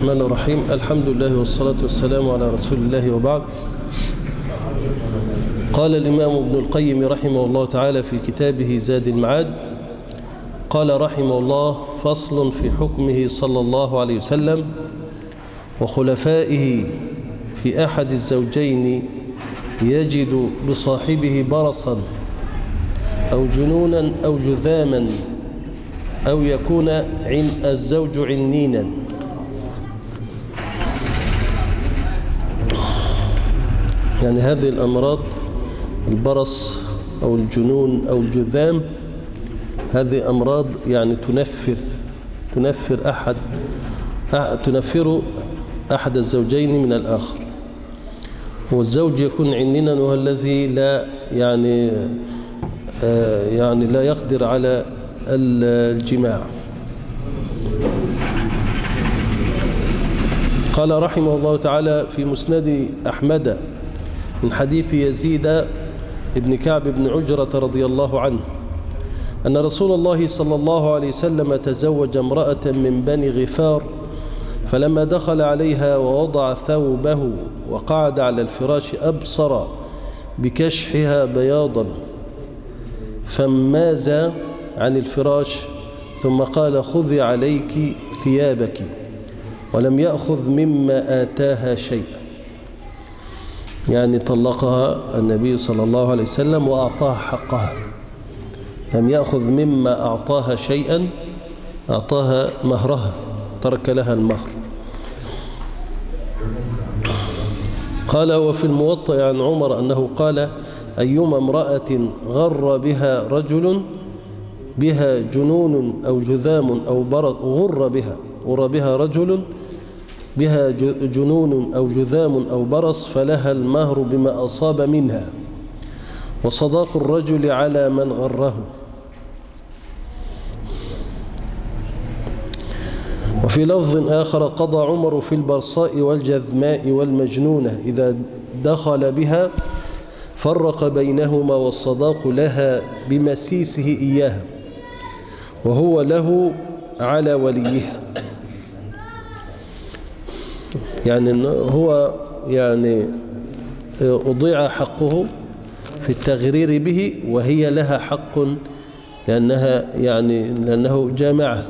الرحمن الرحيم. الحمد لله والصلاة والسلام على رسول الله وبعد. قال الإمام ابن القيم رحمه الله تعالى في كتابه زاد المعاد، قال رحمه الله: فصل في حكمه صلى الله عليه وسلم وخلفائه في أحد الزوجين يجد بصاحبه برصا أو جنونا أو جذاما أو يكون الزوج عنينا. يعني هذه الأمراض، البرص أو الجنون أو الجذام، هذه أمراض يعني تنفر أحد الزوجين من الآخر، والزوج يكون عنينا وهو الذي لا لا يقدر على الجماع. قال رحمه الله تعالى في مسند أحمد من حديث يزيد بن كعب بن عجرة رضي الله عنه أن رسول الله صلى الله عليه وسلم تزوج امرأة من بني غفار، فلما دخل عليها ووضع ثوبه وقعد على الفراش أبصر بكشحها بياضا، فماز عن الفراش ثم قال: خذي عليك ثيابك، ولم يأخذ مما آتاها شيئا. يعني طلقها النبي صلى الله عليه وسلم وأعطاها حقها، لم يأخذ مما أعطاها شيئا، أعطاها مهرها، ترك لها المهر. قال: وفي الموطأ عن عمر أنه قال: أيما امرأة غر بها رجل بها جنون أو جذام أو برص، غر بها رجل بها جنون أو جذام أو برص، فلها المهر بما أصاب منها، وصداق الرجل على من غره. وفي لفظ آخر: قضى عمر في البرصاء والجذماء والمجنونة إذا دخل بها فرق بينهما، والصداق لها بمسيسه إياها، وهو له على وليها. يعني هو أضيع حقه في التغرير به، وهي لها حق لأنه جامعه،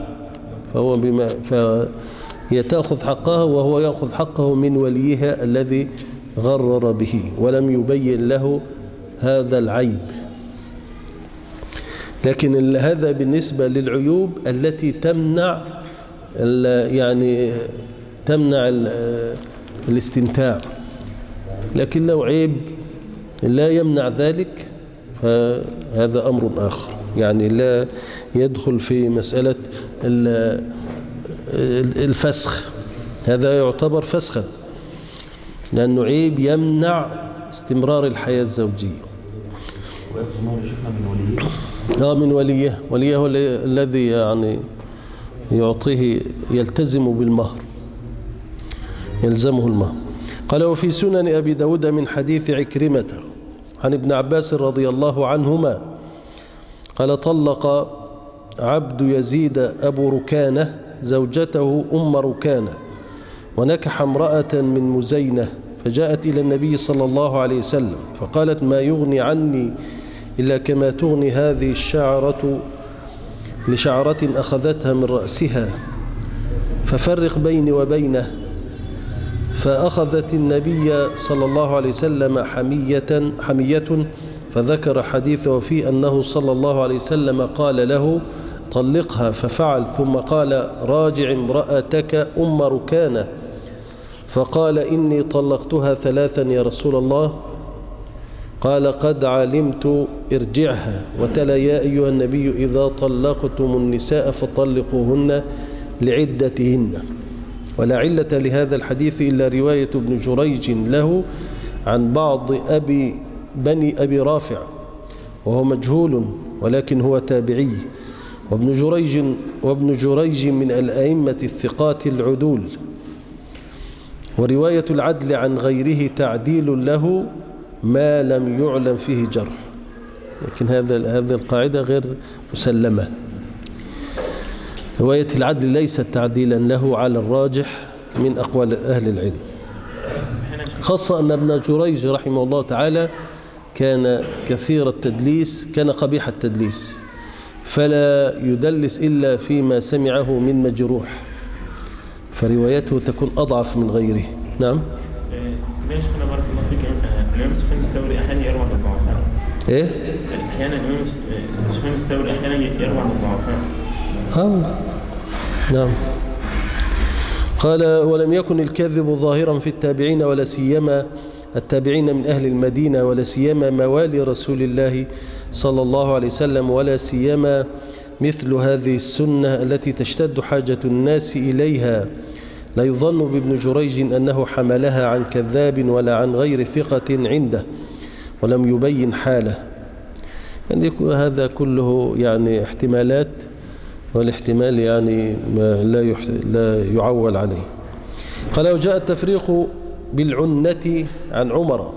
فهي تأخذ حقها وهو يأخذ حقه من وليها الذي غرر به ولم يبين له هذا العيب. لكن هذا بالنسبة للعيوب التي تمنع الاستمتاع. لكن لو عيب لا يمنع ذلك فهذا أمر آخر، يعني لا يدخل في مسألة الفسخ، هذا يعتبر فسخا لأنه عيب يمنع استمرار الحياة الزوجية. ويأخذ مهر شيخنا من وليه؟ من وليه هو الذي يعطيه، يلتزم بالمهر، يلزمه المهر. قال: وفي سنن أبي داود من حديث عكرمة عن ابن عباس رضي الله عنهما قال: طلق عبد يزيد أبو ركانة زوجته أم ركانة، ونكح امرأة من مزينة، فجاءت إلى النبي صلى الله عليه وسلم فقالت: ما يغني عني إلا كما تغني هذه الشعرة لشعرة أخذتها من رأسها، ففرق بيني وبينه. فأخذت النبي صلى الله عليه وسلم حمية فذكر حديثه فيه أنه صلى الله عليه وسلم قال له: طلقها، ففعل، ثم قال: راجع امرأتك أم ركانة، فقال: إني طلقتها 3 يا رسول الله. قال: قد علمت، ارجعها. وتلا: يا أيها النبي إذا طلقتم النساء فطلقوهن لعدتهن. ولا علة لهذا الحديث إلا رواية ابن جريج له عن بعض بني أبي رافع، وهو مجهول ولكن هو تابعي، وابن جريج من الأئمة الثقات العدول. ورواية العدل عن غيره تعديل له ما لم يعلم فيه جرح، لكن هذه القاعدة غير مسلمة. رواية العدل ليست تعديلا له على الراجح، من أقوال أهل العلم، خاصة أن ابن جريج رحمه الله تعالى كان كثير التدليس، كان قبيح التدليس، فلا يدلس إلا فيما سمعه من مجروح، فروايته تكون أضعف من غيره. نعم. ليش أنا بارك الله فيك الإمام سفيان الثوري أحيانا يروى عن الضعفاء؟ إيه؟ أحيانا الإمام سفيان الثوري أحيانا يروى عن الضعفاء. نعم. قال: ولم يكن الكذب ظاهرا في التابعين ولا سيما التابعين من أهل المدينة، ولا سيما موالي رسول الله صلى الله عليه وسلم، ولا سيما مثل هذه السنة التي تشتد حاجة الناس إليها. لا يظن بابن جريج أنه حملها عن كذاب ولا عن غير ثقة عنده، ولم يبين حاله. يعني هذا كله يعني احتمالات، والاحتمال يعني لا يعول عليه. قال: وجاء التفريق بالعنة عن عمر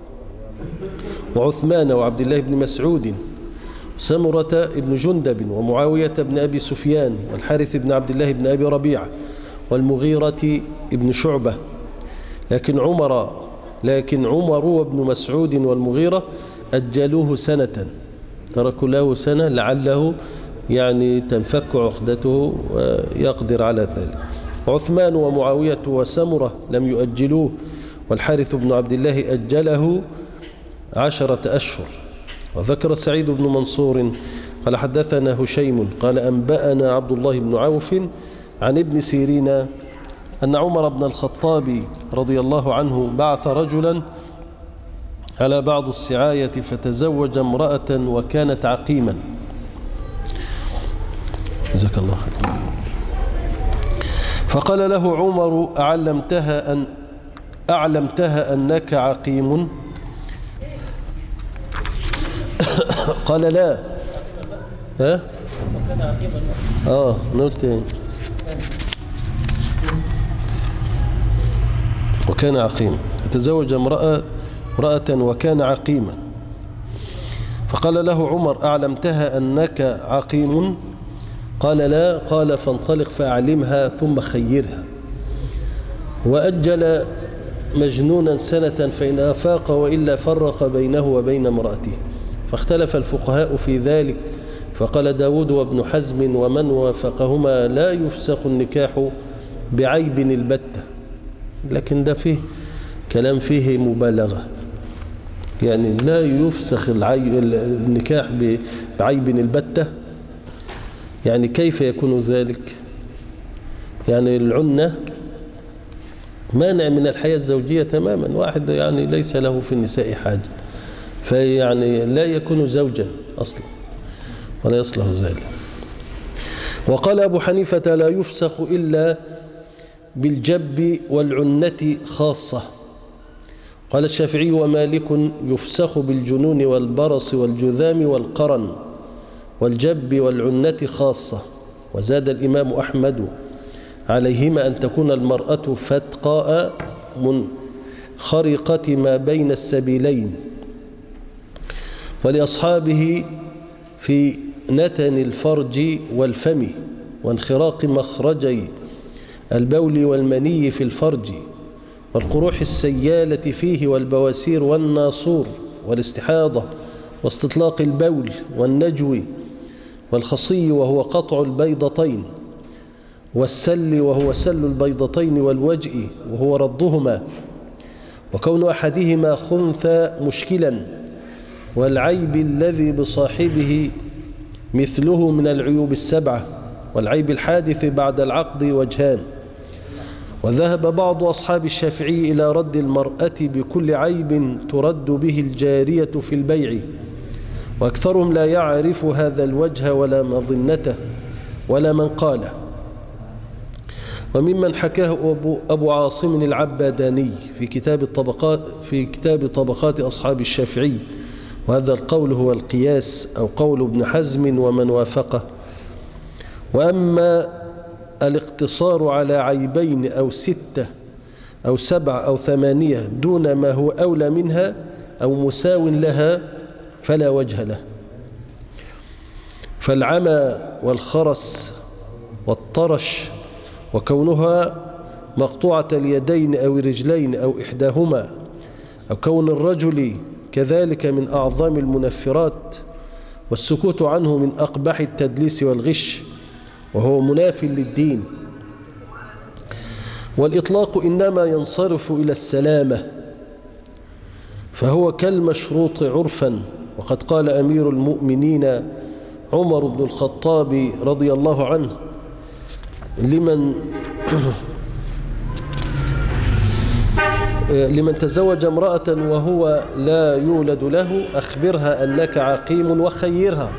وعثمان وعبد الله بن مسعود سمرة بن جندب ومعاوية بن أبي سفيان والحارث بن عبد الله بن أبي ربيعة والمغيرة بن شعبة، لكن عمر وابن مسعود والمغيرة أجلوه سنة، تركوا له سنة لعله يعني تنفك عقدته ويقدر على ذلك. عثمان ومعاوية وسمرة لم يؤجلوه، والحارث بن عبد الله أجله 10 أشهر. وذكر سعيد بن منصور قال: حدثنا هشيم قال: أنبأنا عبد الله بن عوف عن ابن سيرين أن عمر بن الخطاب رضي الله عنه بعث رجلا على بعض السعاية فتزوج امرأة وكانت عقيما. جزاك الله خير. فقال له عمر: أعلمتها أنك عقيم؟ قال: لا. ها؟ قلت وكان عقيما، تزوج امرأة وكان عقيما. فقال له عمر: أعلمتها أنك عقيم؟ قال: لا. قال: فانطلق فأعلمها ثم خيرها. وأجل مجنونا سنة، فإن أفاق وإلا فرق بينه وبين امرأته. فاختلف الفقهاء في ذلك، فقال داود وابن حزم ومن وافقهما: لا يفسخ النكاح بعيب البتة. لكن ده فيه كلام فيه مبالغة، يعني لا يفسخ النكاح بعيب البتة. يعني كيف يكون ذلك؟ يعني العنة مانع من الحياة الزوجية تماما، واحد يعني ليس له في النساء حاجة، فيعني لا يكون زوجا أصلا ولا يصلح ذلك. وقال أبو حنيفة: لا يفسخ إلا بالجب والعنة خاصة. قال الشافعي ومالك: يفسخ بالجنون والبرص والجذام والقرن، والجب والعنة خاصة. وزاد الإمام أحمد عليهما أن تكون المرأة فتقاء منخرقة ما بين السبيلين. ولأصحابه في نتن الفرج والفم، وانخراق مخرجي البول والمني في الفرج، والقروح السيالة فيه، والبواسير والناصور، والاستحاضة، واستطلاق البول، والنجو، والخصي وهو قطع البيضتين، والسل وهو سل البيضتين، والوجء وهو ردهما، وكون أحدهما خنثى مشكلا، والعيب الذي بصاحبه مثله من العيوب السبعة، والعيب الحادث بعد العقد وجهان. وذهب بعض أصحاب الشافعي إلى رد المرأة بكل عيب ترد به الجارية في البيع، وأكثرهم لا يعرف هذا الوجه ولا مظنته ولا من قاله. وممن حكاه أبو عاصم العباداني في كتاب طبقات أصحاب الشافعي، وهذا القول هو القياس أو قول ابن حزم ومن وافقه. وأما الاقتصار على عيبين أو 6 أو 7 أو 8 دون ما هو أولى منها أو مساو لها فلا وجه له. فالعمى والخرس والطرش وكونها مقطوعة اليدين أو الرجلين أو إحداهما، أو كون الرجل كذلك من أعظم المنفرات، والسكوت عنه من أقبح التدليس والغش، وهو مناف للدين. والإطلاق إنما ينصرف إلى السلامة، فهو كالمشروط عرفا. وقد قال أمير المؤمنين عمر بن الخطاب رضي الله عنه لمن تزوج امرأة وهو لا يولد له: أخبرها أنك عقيم وخيرها.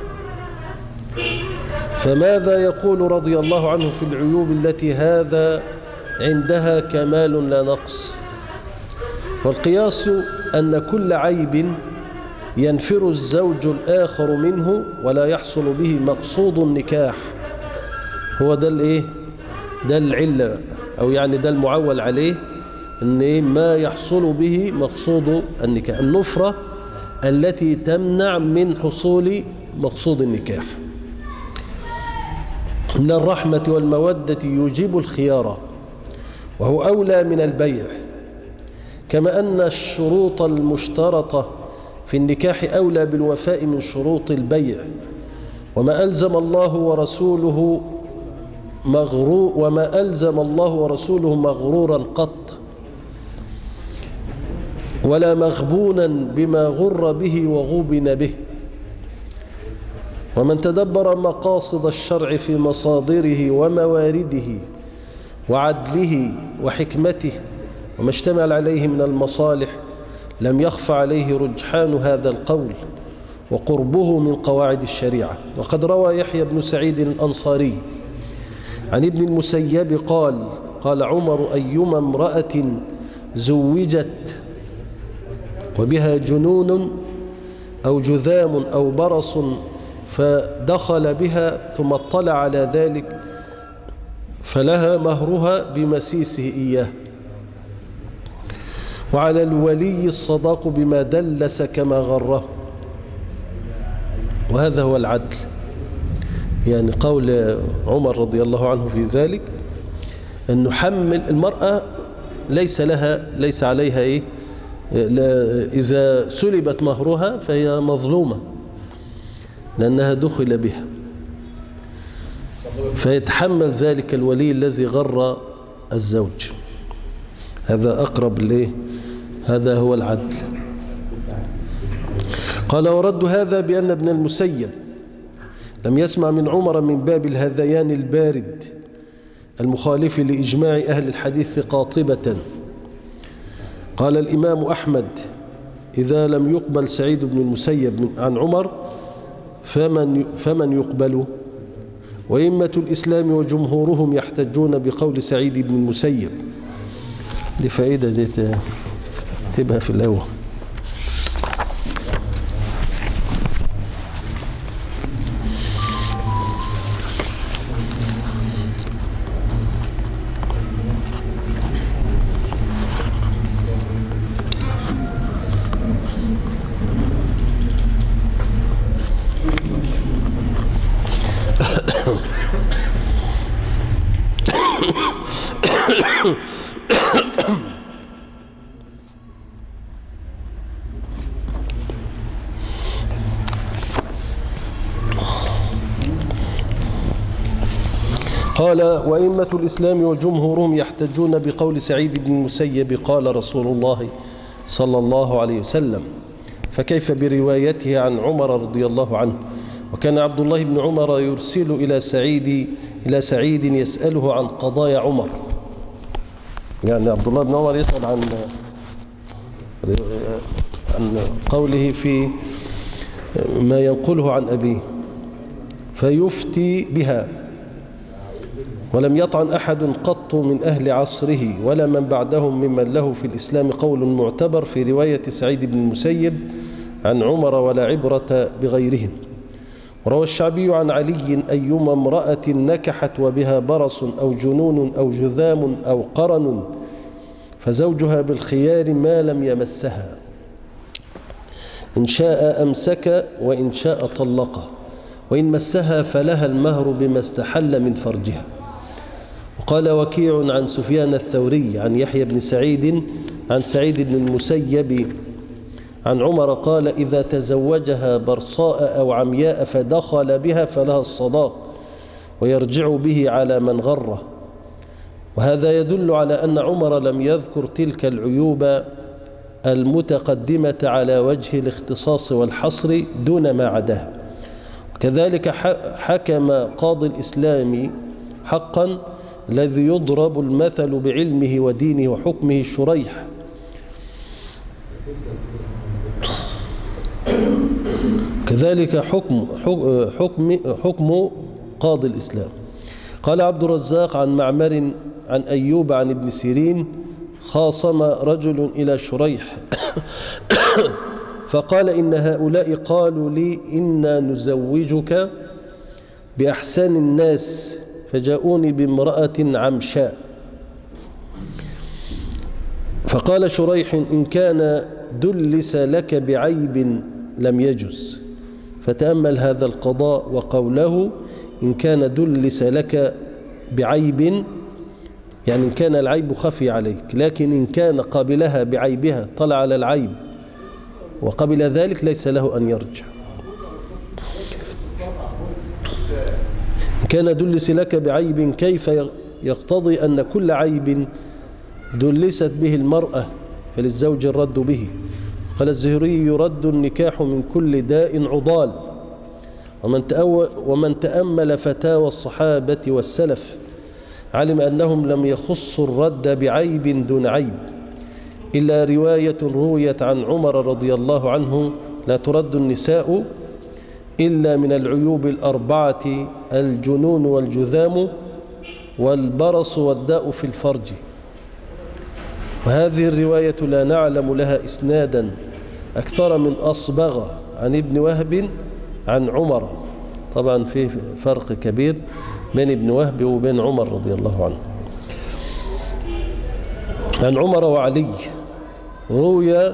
فماذا يقول رضي الله عنه في العيوب التي هذا عندها كمال لا نقص؟ والقياس أن كل عيب ينفر الزوج الآخر منه ولا يحصل به مقصود النكاح. هو ده الايه؟ ده العلة، أو يعني ده المعول عليه، أن ما يحصل به مقصود النكاح، النفرة التي تمنع من حصول مقصود النكاح. من الرحمة والمودة يوجب الخيار، وهو أولى من البيع، كما أن الشروط المشترطة في النكاح أولى بالوفاء من شروط البيع. وما ألزم الله ورسوله مغرورا قط، ولا مغبونا بما غر به وغوبن به. ومن تدبر مقاصد الشرع في مصادره وموارده وعدله وحكمته وما اشتمل عليه من المصالح لم يخف عليه رجحان هذا القول وقربه من قواعد الشريعة. وقد روى يحيى بن سعيد الأنصاري عن ابن المسيب قال عمر: أيما امرأة زوجت وبها جنون أو جذام أو برص فدخل بها ثم اطلع على ذلك فلها مهرها بمسيسه إياه، وعلى الولي الصداق بما دلس كما غره. وهذا هو العدل، يعني قول عمر رضي الله عنه في ذلك أن نحمل المرأة ليس عليها إذا سلبت مهرها فهي مظلومة لأنها دخل بها، فيتحمل ذلك الولي الذي غر الزوج. هذا أقرب ليه، هذا هو العدل. قال: ورد هذا بأن ابن المسيب لم يسمع من عمر من باب الهذيان البارد المخالف لإجماع أهل الحديث قاطبة. قال الإمام أحمد: إذا لم يقبل سعيد بن المسيب عن عمر فمن يقبل؟ وإمة الإسلام وجمهورهم يحتجون بقول سعيد بن المسيب. دي فائدة دي تبقى في الأول. قال: وإمة الإسلام وجمهورهم يحتجون بقول سعيد بن المسيب قال رسول الله صلى الله عليه وسلم، فكيف بروايته عن عمر رضي الله عنه؟ وكان عبد الله بن عمر يرسل إلى سعيد يسأله عن قضايا عمر. يعني عبد الله بن عمر يسأل عن قوله في ما ينقله عن أبيه فيفتي بها. ولم يطعن أحد قط من أهل عصره ولا من بعدهم ممن له في الإسلام قول معتبر في رواية سعيد بن المسيب عن عمر ولا عبرة بغيرهم. وروى الشعبي عن علي: أيما امرأة نكحت وبها برص أو جنون أو جذام أو قرن فزوجها بالخيار ما لم يمسها، إن شاء أمسك وإن شاء طلقه، وإن مسها فلها المهر بما استحل من فرجها. وقال وكيع عن سفيان الثوري عن يحيى بن سعيد عن سعيد بن المسيب عن عمر قال إذا تزوجها برصاء أو عمياء فدخل بها فلها الصداق ويرجع به على من غره. وهذا يدل على أن عمر لم يذكر تلك العيوب المتقدمة على وجه الاختصاص والحصر دون ما عداها. وكذلك حكم قاضي الإسلام حقا الذي يضرب المثل بعلمه ودينه وحكمه شريح كذلك حكم قاضي الإسلام. قال عبد الرزاق عن معمر عن أيوب عن ابن سيرين خاصم رجل إلى شريح فقال إن هؤلاء قالوا لي إنا نزوجك بأحسن الناس فجاءوني بامرأة عمشاء. فقال شريح إن كان دلس لك بعيب لم يجز. فتأمل هذا القضاء وقوله إن كان دلس لك بعيب، يعني إن كان العيب خفي عليك، لكن إن كان قابلها بعيبها طلع على العيب وقبل ذلك ليس له أن يرجع. إن كان دلس لك بعيب كيف يقتضي أن كل عيب دلست به المرأة فللزوج الرد به. قال الزهري يرد النكاح من كل داء عضال. ومن تأمل فتاوى الصحابة والسلف علم أنهم لم يخصوا الرد بعيب دون عيب، إلا رواية رويت عن عمر رضي الله عنه لا ترد النساء إلا من العيوب الأربعة الجنون والجذام والبرص والداء في الفرج. وهذه الرواية لا نعلم لها إسنادا أكثر من أصبغ عن ابن وهب عن عمر. طبعا في فرق كبير بين ابن وهب وبين عمر رضي الله عنه. عن عمر وعلي روي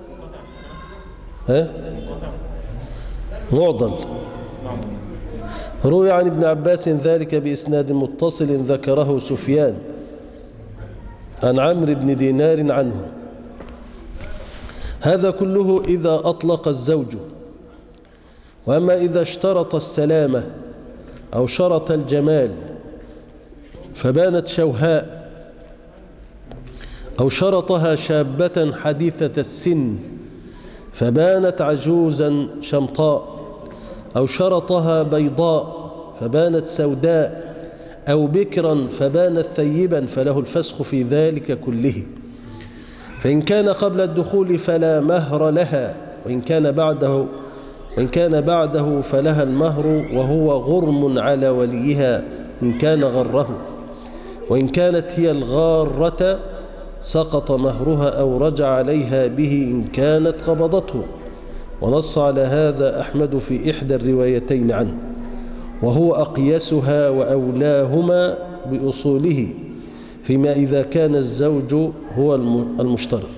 معضل روي عن ابن عباس ذلك بإسناد متصل ذكره سفيان عن عمرو بن دينار عنه. هذا كله إذا أطلق الزوج. وأما إذا اشترط السلامة أو شرط الجمال فبانت شوهاء، أو شرطها شابة حديثة السن فبانت عجوزا شمطاء، أو شرطها بيضاء فبانت سوداء، أو بكرا فبانت ثيبا فله الفسخ في ذلك كله. فإن كان قبل الدخول فلا مهر لها، وإن كان بعده فلها المهر وهو غرم على وليها إن كان غره. وإن كانت هي الغارة سقط مهرها أو رجع عليها به إن كانت قبضته. ونص على هذا أحمد في إحدى الروايتين عنه، وهو أقيسها وأولاهما بأصوله، فيما إذا كان الزوج هو المشترط.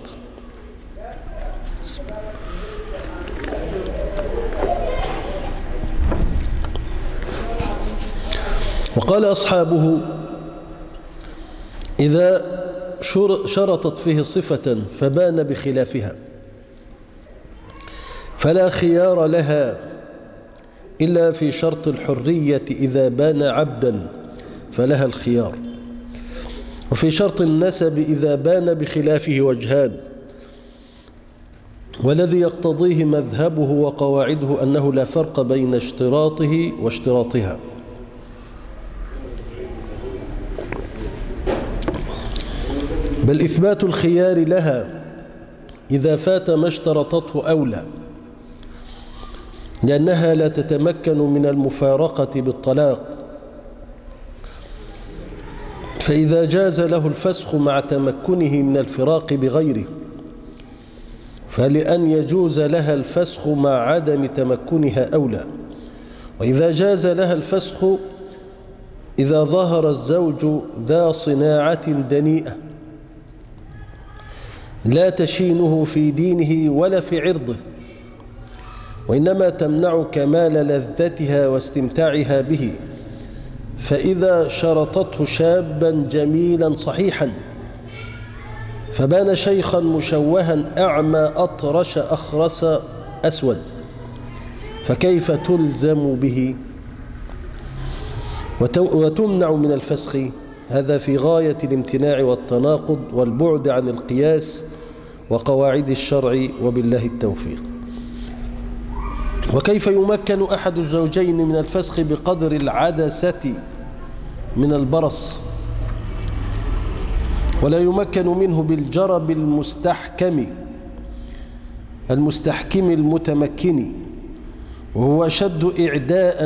وقال أصحابه إذا شرطت فيه صفة فبان بخلافها فلا خيار لها إلا في شرط الحرية إذا بان عبدا فلها الخيار، وفي شرط النسب إذا بان بخلافه وجهان، والذي يقتضيه مذهبه وقواعده أنه لا فرق بين اشتراطه واشتراطها. بل إثبات الخيار لها إذا فات ما اشترطته أولى، لأنها لا تتمكن من المفارقة بالطلاق. فإذا جاز له الفسخ مع تمكنه من الفراق بغيره فلأن يجوز لها الفسخ مع عدم تمكنها أولى. وإذا جاز لها الفسخ إذا ظهر الزوج ذا صناعة دنيئة لا تشينه في دينه ولا في عرضه، وإنما تمنع كمال لذتها واستمتاعها به، فإذا شرطته شابا جميلا صحيحا فبان شيخا مشوها أعمى أطرش أخرس أسود فكيف تلزم به وتمنع من الفسخ؟ هذا في غاية الامتناع والتناقض والبعد عن القياس وقواعد الشرع، وبالله التوفيق. وكيف يمكن أحد الزوجين من الفسخ بقدر العدسة من البرص ولا يمكن منه بالجرب المستحكم المتمكن، وهو أشد إعداء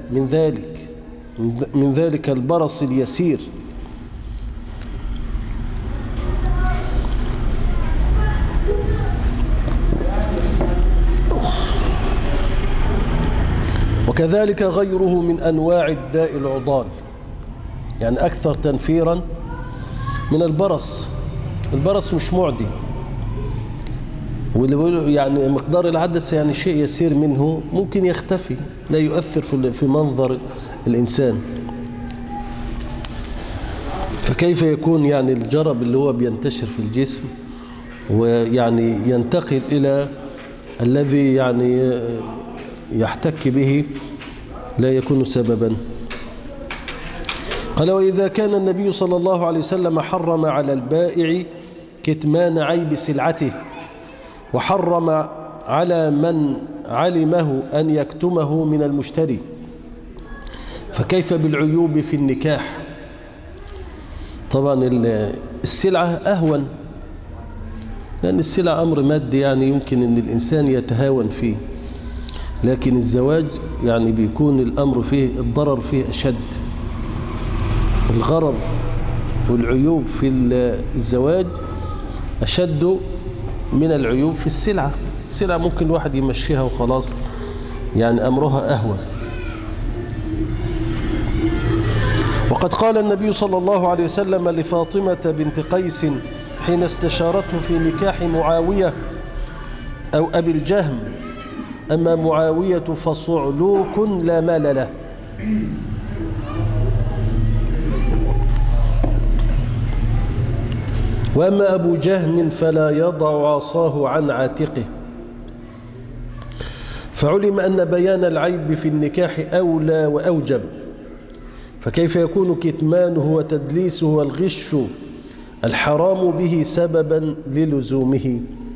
من ذلك البرص اليسير. وكذلك غيره من أنواع الداء العضال، يعني أكثر تنفيرا من البرص. البرص مش معدي، واللي بيقولوا يعني مقدار العدسة يعني شيء يسير منه ممكن يختفي، لا يؤثر في منظر الإنسان. فكيف يكون يعني الجرب اللي هو بينتشر في الجسم ويعني ينتقل إلى الذي يعني يحتك به لا يكون سببا؟ قال: وإذا كان النبي صلى الله عليه وسلم حرم على البائع كتمان عيب سلعته وحرم على من علمه أن يكتمه من المشتري، فكيف بالعيوب في النكاح؟ طبعا السلعة أهون، لأن السلعة أمر مادي يعني يمكن أن الإنسان يتهاون فيه، لكن الزواج يعني بيكون الأمر فيه الضرر فيه أشد. الغرر والعيوب في الزواج أشد من العيوب في السلعة. السلعة ممكن الواحد يمشيها وخلاص، يعني أمرها أهون. وقد قال النبي صلى الله عليه وسلم لفاطمة بنت قيس حين استشارته في نكاح معاوية أو أبي الجهم: أما معاوية فصعلوك لا مال له. وأما أبو جهم فلا يضع عصاه عن عاتقه. فعلم أن بيان العيب في النكاح أولى وأوجب، فكيف يكون كتمانه وتدليسه والغش الحرام به سببا للزومه؟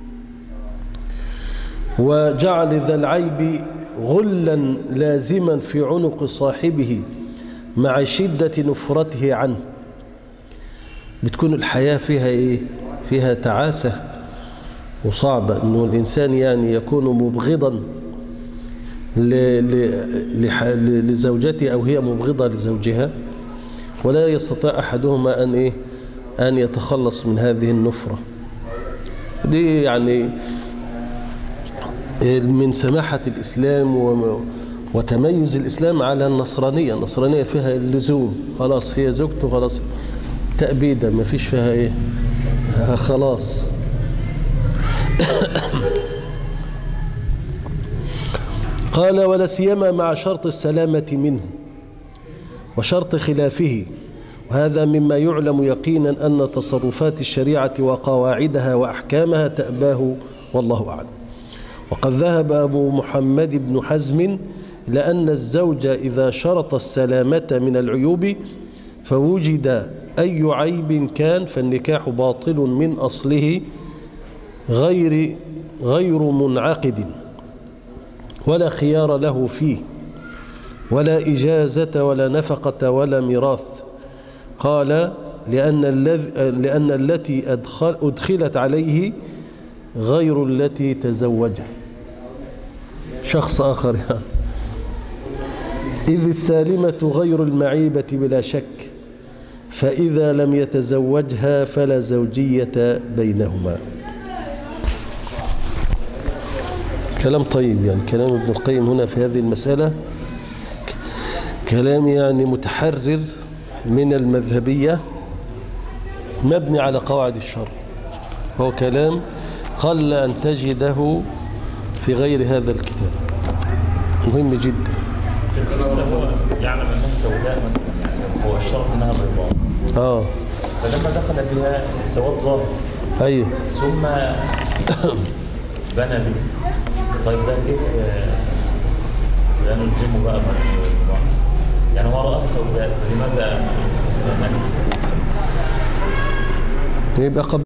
وجعل ذا العيب غلا لازما في عنق صاحبه مع شدة نفرته عنه. بتكون الحياة فيها إيه؟ فيها تعاسة وصعبة، إنه الإنسان يعني يكون مبغضا لزوجته أو هي مبغضة لزوجها، ولا يستطيع أحدهما أن يتخلص من هذه النفرة. دي يعني من سماحة الإسلام وتميز الإسلام على النصرانية. النصرانية فيها اللزوم، خلاص هي زوجته خلاص تأبيدا، ما فيش فيها خلاص. قال: ولا سيما مع شرط السلامة منه وشرط خلافه، وهذا مما يعلم يقينا أن تصرفات الشريعة وقواعدها وأحكامها تأباه، والله أعلم. وقد ذهب أبو محمد بن حزم إلى أن الزوج إذا شرط السلامة من العيوب فوجد أي عيب كان فالنكاح باطل من أصله غير منعقد، ولا خيار له فيه، ولا إجازة ولا نفقة ولا ميراث. قال: لأن التي أدخلت عليه غير التي تزوجها، شخص آخر يعني. إذ السالمة غير المعيبة بلا شك، فإذا لم يتزوجها فلا زوجية بينهما. كلام طيب، يعني كلام ابن القيم هنا في هذه المسألة كلام يعني متحرر من المذهبية، مبني على قواعد الشرع. هو كلام قل أن تجده في غير هذا الكتاب، مهم جدا. هو يعلم أنهم سوداء مثلا، واشترط انها بيضاء فلما دخل فيها السواد ظاهر أيوه ثم بنى به. طيب ده كيف لا نلزمه بقى يعني هو رأى سوداء فلماذا مثلا يبقى